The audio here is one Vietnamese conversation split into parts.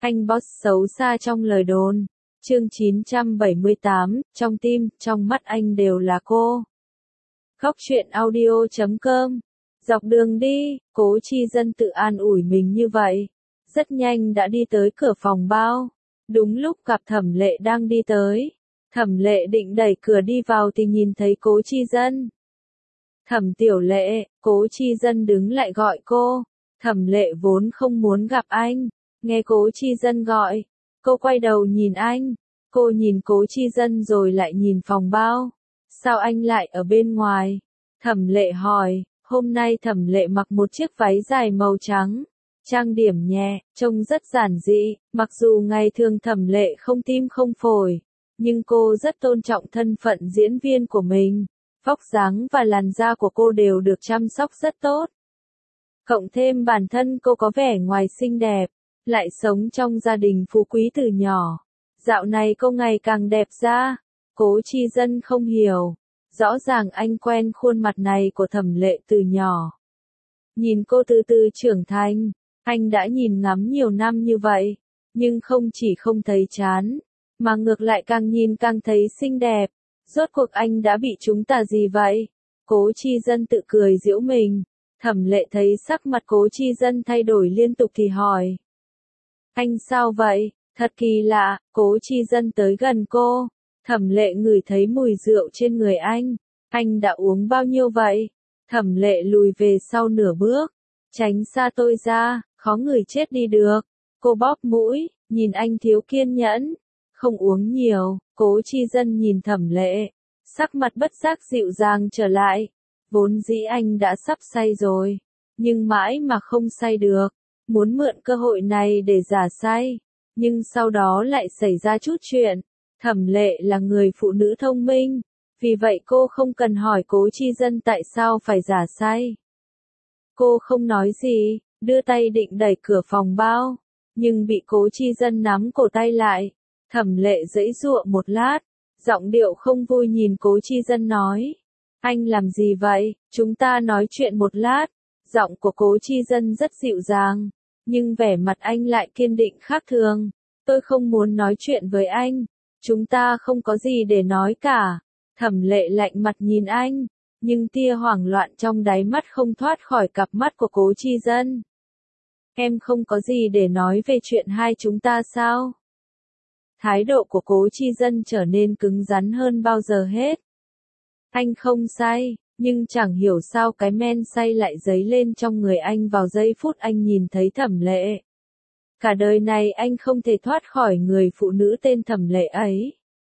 Anh boss xấu xa trong lời đồn. Chương 978, trong tim, trong mắt anh đều là cô. Khóc chuyện audio.com. Dọc đường đi, Cố Chi Dân tự an ủi mình như vậy. Rất nhanh đã đi tới cửa phòng bao. Đúng lúc gặp Thẩm Lệ đang đi tới. Thẩm Lệ định đẩy cửa đi vào thì nhìn thấy Cố Chi Dân. Thẩm Tiểu Lệ, Cố Chi Dân đứng lại gọi cô. Thẩm Lệ vốn không muốn gặp anh. Nghe Cố Chi Dân gọi, cô quay đầu nhìn anh. Cô nhìn Cố Chi Dân rồi lại nhìn phòng bao. Sao anh lại ở bên ngoài? Thẩm Lệ hỏi. Hôm nay Thẩm Lệ mặc một chiếc váy dài màu trắng. Trang điểm nhẹ, trông rất giản dị. Mặc dù ngày thường Thẩm Lệ không tim không phổi, nhưng cô rất tôn trọng thân phận diễn viên của mình. Vóc dáng và làn da của cô đều được chăm sóc rất tốt. Cộng thêm bản thân cô có vẻ ngoài xinh đẹp, lại sống trong gia đình phú quý từ nhỏ. Dạo này cô ngày càng đẹp ra. Cố Chi Dân không hiểu. Rõ ràng anh quen khuôn mặt này của Thẩm Lệ từ nhỏ. Nhìn cô từ từ trưởng thành, anh đã nhìn ngắm nhiều năm như vậy, nhưng không chỉ không thấy chán, mà ngược lại càng nhìn càng thấy xinh đẹp. Rốt cuộc anh đã bị chúng ta gì vậy? Cố Chi Dân tự cười giễu mình. Thẩm Lệ thấy sắc mặt Cố Chi Dân thay đổi liên tục thì hỏi. Anh sao vậy? Thật kỳ lạ. Cố Chi Dân tới gần cô. Thẩm Lệ ngửi thấy mùi rượu trên người anh. Anh đã uống bao nhiêu vậy? Thẩm Lệ lùi về sau nửa bước. Tránh xa tôi ra, khó ngửi chết đi được. Cô bóp mũi, nhìn anh thiếu kiên nhẫn. Không uống nhiều. Cố Chi Dân nhìn Thẩm Lệ. Sắc mặt bất giác dịu dàng trở lại. Vốn dĩ anh đã sắp say rồi, nhưng mãi mà không say được. Muốn mượn cơ hội này để giả say, nhưng sau đó lại xảy ra chút chuyện. Thẩm Lệ là người phụ nữ thông minh, vì vậy cô không cần hỏi Cố Chi Dân tại sao phải giả say. Cô không nói gì, đưa tay định đẩy cửa phòng bao, nhưng bị Cố Chi Dân nắm cổ tay lại. Thẩm Lệ giãy giụa một lát, giọng điệu không vui nhìn Cố Chi Dân nói. Anh làm gì vậy? Chúng ta nói chuyện một lát. Giọng của Cố Chi Dân rất dịu dàng, nhưng vẻ mặt anh lại kiên định khác thường. Tôi không muốn nói chuyện với anh. Chúng ta không có gì để nói cả. Thẩm Lệ lạnh mặt nhìn anh, nhưng tia hoảng loạn trong đáy mắt không thoát khỏi cặp mắt của Cố Chi Dân. Em không có gì để nói về chuyện hai chúng ta sao? Thái độ của Cố Chi Dân trở nên cứng rắn hơn bao giờ hết. Anh không say, nhưng chẳng hiểu sao cái men say lại dấy lên trong người anh vào giây phút anh nhìn thấy Thẩm Lệ. Cả đời này anh không thể thoát khỏi người phụ nữ tên Thẩm Lệ ấy.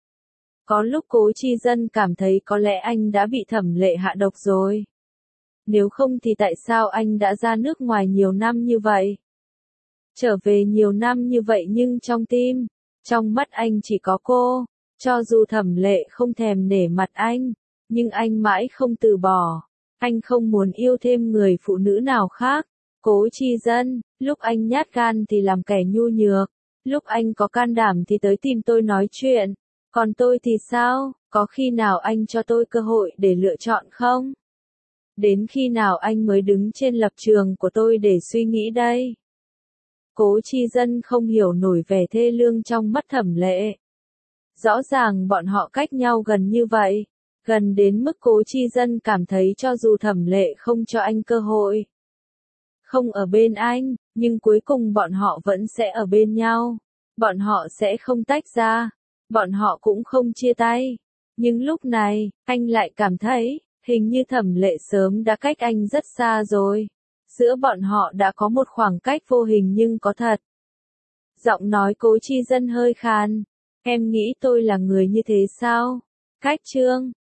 Có lúc Cố Chi Dân cảm thấy có lẽ anh đã bị Thẩm Lệ hạ độc rồi. Nếu không thì tại sao anh đã ra nước ngoài nhiều năm như vậy? Trở về nhiều năm như vậy nhưng trong tim, trong mắt anh chỉ có cô. Cho dù Thẩm Lệ không thèm nể mặt anh, nhưng anh mãi không từ bỏ. Anh không muốn yêu thêm người phụ nữ nào khác. Cố Chi Dân, lúc anh nhát gan thì làm kẻ nhu nhược. Lúc anh có can đảm thì tới tìm tôi nói chuyện. Còn tôi thì sao? Có khi nào anh cho tôi cơ hội để lựa chọn không? Đến khi nào anh mới đứng trên lập trường của tôi để suy nghĩ đây? Cố Chi Dân không hiểu nổi vẻ thê lương trong mắt Thẩm Lệ. Rõ ràng bọn họ cách nhau gần như vậy. Gần đến mức Cố Chi Dân cảm thấy cho dù Thẩm Lệ không cho anh cơ hội, không ở bên anh, nhưng cuối cùng bọn họ vẫn sẽ ở bên nhau. Bọn họ sẽ không tách ra. Bọn họ cũng không chia tay. Nhưng lúc này, anh lại cảm thấy, hình như Thẩm Lệ sớm đã cách anh rất xa rồi. Giữa bọn họ đã có một khoảng cách vô hình nhưng có thật. Giọng nói Cố Chi Dân hơi khàn. Em nghĩ tôi là người như thế sao? Cách chương